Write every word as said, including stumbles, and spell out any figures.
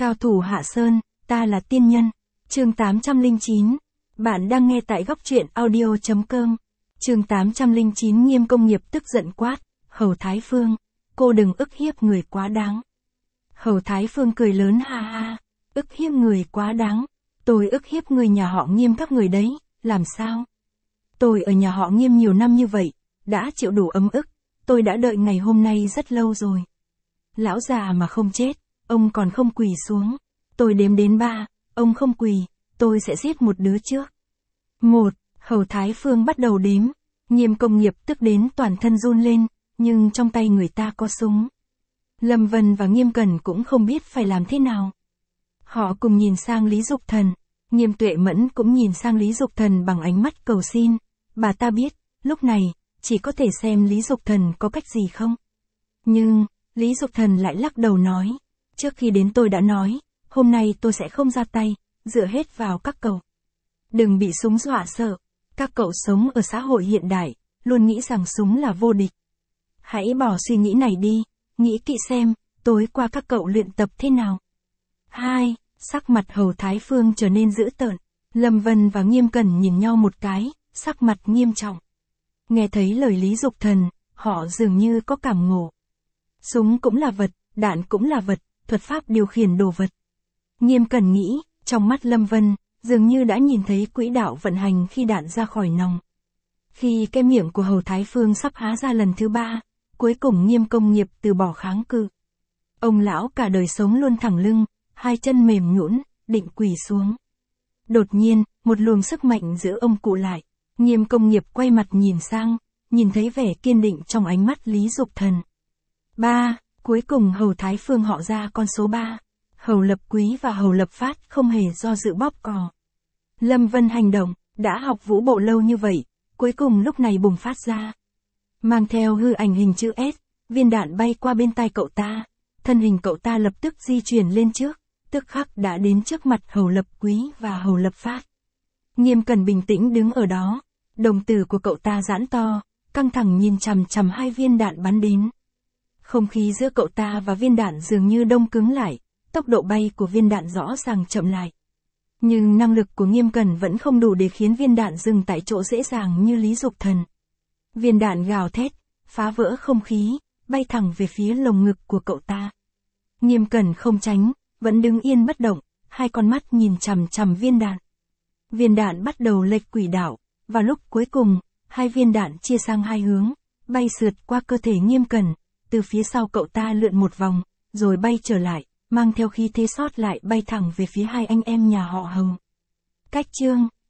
Cao thủ Hạ Sơn, ta là tiên nhân. Chương tám trăm lẻ chín. Bạn đang nghe tại góc truyện audio chấm com. Chương tám trăm lẻ chín. Nghiêm Công Nghiệp tức giận quát, Hầu Thái Phương, cô đừng ức hiếp người quá đáng. Hầu Thái Phương cười lớn ha ha, ức hiếp người quá đáng. Tôi ức hiếp người nhà họ Nghiêm các người đấy, làm sao? Tôi ở nhà họ Nghiêm nhiều năm như vậy, đã chịu đủ ấm ức, tôi đã đợi ngày hôm nay rất lâu rồi. Lão già mà không chết, ông còn không quỳ xuống. Tôi đếm đến ba, ông không quỳ, tôi sẽ giết một đứa trước. Một, Hầu Thái Phương bắt đầu đếm. Nghiêm Công Nghiệp tức đến toàn thân run lên, nhưng trong tay người ta có súng. Lâm Vân và Nghiêm Cẩn cũng không biết phải làm thế nào. Họ cùng nhìn sang Lý Dục Thần. Nghiêm Tuệ Mẫn cũng nhìn sang Lý Dục Thần bằng ánh mắt cầu xin. Bà ta biết, lúc này, chỉ có thể xem Lý Dục Thần có cách gì không. Nhưng, Lý Dục Thần lại lắc đầu nói. Trước khi đến tôi đã nói, hôm nay tôi sẽ không ra tay, dựa hết vào các cậu. Đừng bị súng dọa sợ. Các cậu sống ở xã hội hiện đại, luôn nghĩ rằng súng là vô địch. Hãy bỏ suy nghĩ này đi, nghĩ kỹ xem, tối qua các cậu luyện tập thế nào. Hai, sắc mặt Hầu Thái Phương trở nên dữ tợn. Lâm Vân và Nghiêm Cẩn nhìn nhau một cái, sắc mặt nghiêm trọng. Nghe thấy lời Lý Dục Thần, họ dường như có cảm ngộ. Súng cũng là vật, đạn cũng là vật, thuật pháp điều khiển đồ vật. Nghiêm Cẩn nghĩ, trong mắt Lâm Vân, dường như đã nhìn thấy quỹ đạo vận hành khi đạn ra khỏi nòng. Khi cái miệng của Hầu Thái Phương sắp há ra lần thứ ba, cuối cùng Nghiêm Công Nghiệp từ bỏ kháng cự. Ông lão cả đời sống luôn thẳng lưng, hai chân mềm nhũn, định quỳ xuống. Đột nhiên, một luồng sức mạnh giữ ông cụ lại. Nghiêm Công Nghiệp quay mặt nhìn sang, nhìn thấy vẻ kiên định trong ánh mắt Lý Dục Thần. Ba, cuối cùng Hầu Thái Phương họ ra con số ba. Hầu Lập Quý và Hầu Lập Phát không hề do dự bóp cò. Lâm Vân hành động, đã học vũ bộ lâu như vậy, cuối cùng lúc này bùng phát ra. Mang theo hư ảnh hình chữ S, viên đạn bay qua bên tai cậu ta. Thân hình cậu ta lập tức di chuyển lên trước, tức khắc đã đến trước mặt Hầu Lập Quý và Hầu Lập Phát. Nghiêm Cẩn bình tĩnh đứng ở đó, đồng tử của cậu ta giãn to, căng thẳng nhìn chằm chằm hai viên đạn bắn đến. Không khí giữa cậu ta và viên đạn dường như đông cứng lại, tốc độ bay của viên đạn rõ ràng chậm lại. Nhưng năng lực của Nghiêm Cẩn vẫn không đủ để khiến viên đạn dừng tại chỗ dễ dàng như Lý Dục Thần. Viên đạn gào thét, phá vỡ không khí, bay thẳng về phía lồng ngực của cậu ta. Nghiêm Cẩn không tránh, vẫn đứng yên bất động, hai con mắt nhìn chằm chằm viên đạn. Viên đạn bắt đầu lệch quỹ đạo, và lúc cuối cùng, hai viên đạn chia sang hai hướng, bay sượt qua cơ thể Nghiêm Cẩn, từ phía sau cậu ta lượn một vòng, rồi bay trở lại, mang theo khí thế sót lại bay thẳng về phía hai anh em nhà họ Hầu. Cách chương